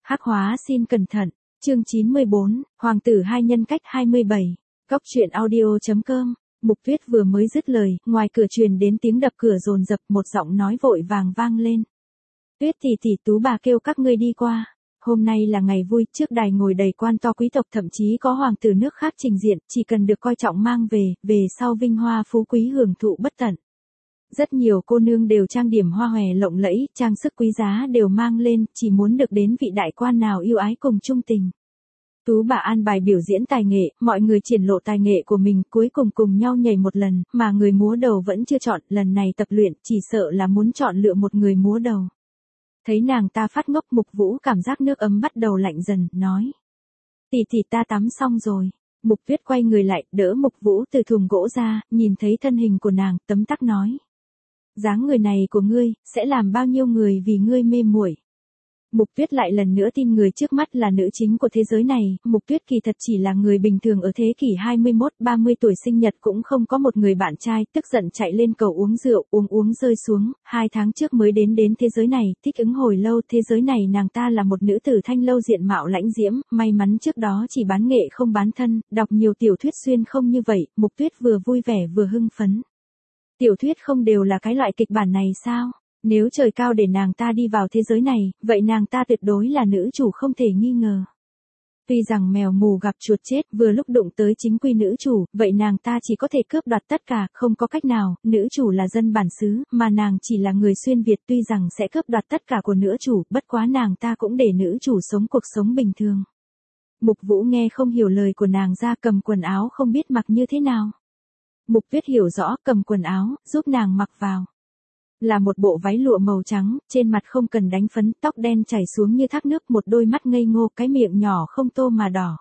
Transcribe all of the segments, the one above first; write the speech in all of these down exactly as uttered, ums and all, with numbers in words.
Hắc hóa xin cẩn thận. Chương chín mươi bốn, Hoàng tử hai nhân cách hai mươi bảy. Cóc truyện audio.com. Mục Tuyết vừa mới dứt lời, ngoài cửa truyền đến tiếng đập cửa dồn dập, một giọng nói vội vàng vang lên. Tuyết tỷ tỷ, Tú bà kêu các ngươi đi qua. Hôm nay là ngày vui, trước đài ngồi đầy quan to quý tộc, thậm chí có hoàng tử nước khác trình diện, chỉ cần được coi trọng mang về, về sau vinh hoa phú quý hưởng thụ bất tận. Rất nhiều cô nương đều trang điểm hoa hòe lộng lẫy, trang sức quý giá đều mang lên, chỉ muốn được đến vị đại quan nào yêu ái cùng chung tình. Tú bà an bài biểu diễn tài nghệ, mọi người triển lộ tài nghệ của mình, cuối cùng cùng nhau nhảy một lần, mà người múa đầu vẫn chưa chọn, lần này tập luyện, chỉ sợ là muốn chọn lựa một người múa đầu. Thấy nàng ta phát ngốc, Mục Vũ cảm giác nước ấm bắt đầu lạnh dần, nói. Tỷ tỷ, ta tắm xong rồi. Mục Tuyết quay người lại, đỡ Mục Vũ từ thùng gỗ ra, nhìn thấy thân hình của nàng, tấm tắc nói. Dáng người này của ngươi, sẽ làm bao nhiêu người vì ngươi mê muội. Mục Tuyết lại lần nữa tin người trước mắt là nữ chính của thế giới này, Mục Tuyết kỳ thật chỉ là người bình thường ở thế kỷ hai mươi mốt ba mươi tuổi, sinh nhật cũng không có một người bạn trai, tức giận chạy lên cầu uống rượu, uống uống rơi xuống, hai tháng trước mới đến đến thế giới này, thích ứng hồi lâu, thế giới này nàng ta là một nữ tử thanh lâu diện mạo lãnh diễm, may mắn trước đó chỉ bán nghệ không bán thân, đọc nhiều tiểu thuyết xuyên không như vậy, Mục Tuyết vừa vui vẻ vừa hưng phấn. Tiểu thuyết không đều là cái loại kịch bản này sao? Nếu trời cao để nàng ta đi vào thế giới này, vậy nàng ta tuyệt đối là nữ chủ không thể nghi ngờ. Tuy rằng mèo mù gặp chuột chết, vừa lúc đụng tới chính quy nữ chủ, vậy nàng ta chỉ có thể cướp đoạt tất cả, không có cách nào, nữ chủ là dân bản xứ, mà nàng chỉ là người xuyên Việt, tuy rằng sẽ cướp đoạt tất cả của nữ chủ, bất quá nàng ta cũng để nữ chủ sống cuộc sống bình thường. Mục Vũ nghe không hiểu lời của nàng ra, cầm quần áo không biết mặc như thế nào. Mục Tuyết hiểu rõ, cầm quần áo, giúp nàng mặc vào. Là một bộ váy lụa màu trắng, trên mặt không cần đánh phấn, tóc đen chảy xuống như thác nước, một đôi mắt ngây ngô, cái miệng nhỏ không tô mà đỏ.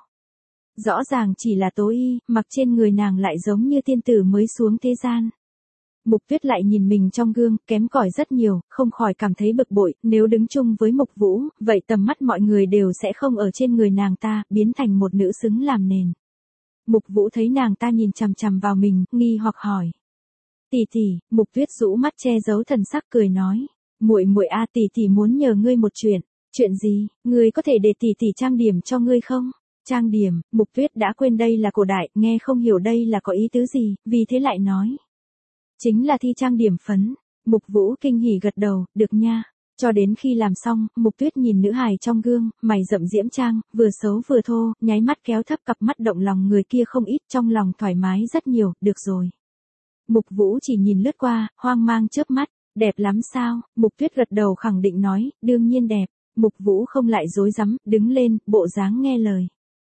Rõ ràng chỉ là tố y, mặc trên người nàng lại giống như tiên tử mới xuống thế gian. Mục Tuyết lại nhìn mình trong gương, kém cỏi rất nhiều, không khỏi cảm thấy bực bội, nếu đứng chung với Mục Vũ, vậy tầm mắt mọi người đều sẽ không ở trên người nàng ta, biến thành một nữ xứng làm nền. Mục Vũ thấy nàng ta nhìn chằm chằm vào mình, nghi hoặc hỏi. Tỷ tỷ, Mục Tuyết rũ mắt che giấu thần sắc cười nói, muội muội a, tỷ tỷ muốn nhờ ngươi một chuyện. Chuyện gì? Ngươi có thể để tỷ tỷ trang điểm cho ngươi không? Trang điểm? Mục Tuyết đã quên đây là cổ đại, nghe không hiểu đây là có ý tứ gì, vì thế lại nói. Chính là thi trang điểm phấn. Mục Vũ kinh hỉ gật đầu, được nha. Cho đến khi làm xong, Mục Tuyết nhìn nữ hài trong gương, mày rậm diễm trang, vừa xấu vừa thô, nháy mắt kéo thấp cặp mắt động lòng người kia không ít, trong lòng thoải mái rất nhiều, được rồi. Mục Vũ chỉ nhìn lướt qua, hoang mang chớp mắt, đẹp lắm sao? Mục Tuyết gật đầu khẳng định nói, đương nhiên đẹp. Mục Vũ không lại dối rắm, đứng lên, bộ dáng nghe lời.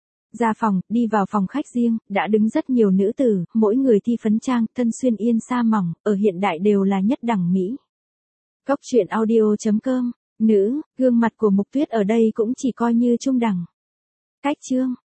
Ra phòng, đi vào phòng khách riêng, đã đứng rất nhiều nữ tử, mỗi người thi phấn trang, thân xuyên yên sa mỏng, ở hiện đại đều là nhất đẳng mỹ. Cóc truyện audio.com, nữ, gương mặt của Mục Tuyết ở đây cũng chỉ coi như trung đẳng. Cách chương.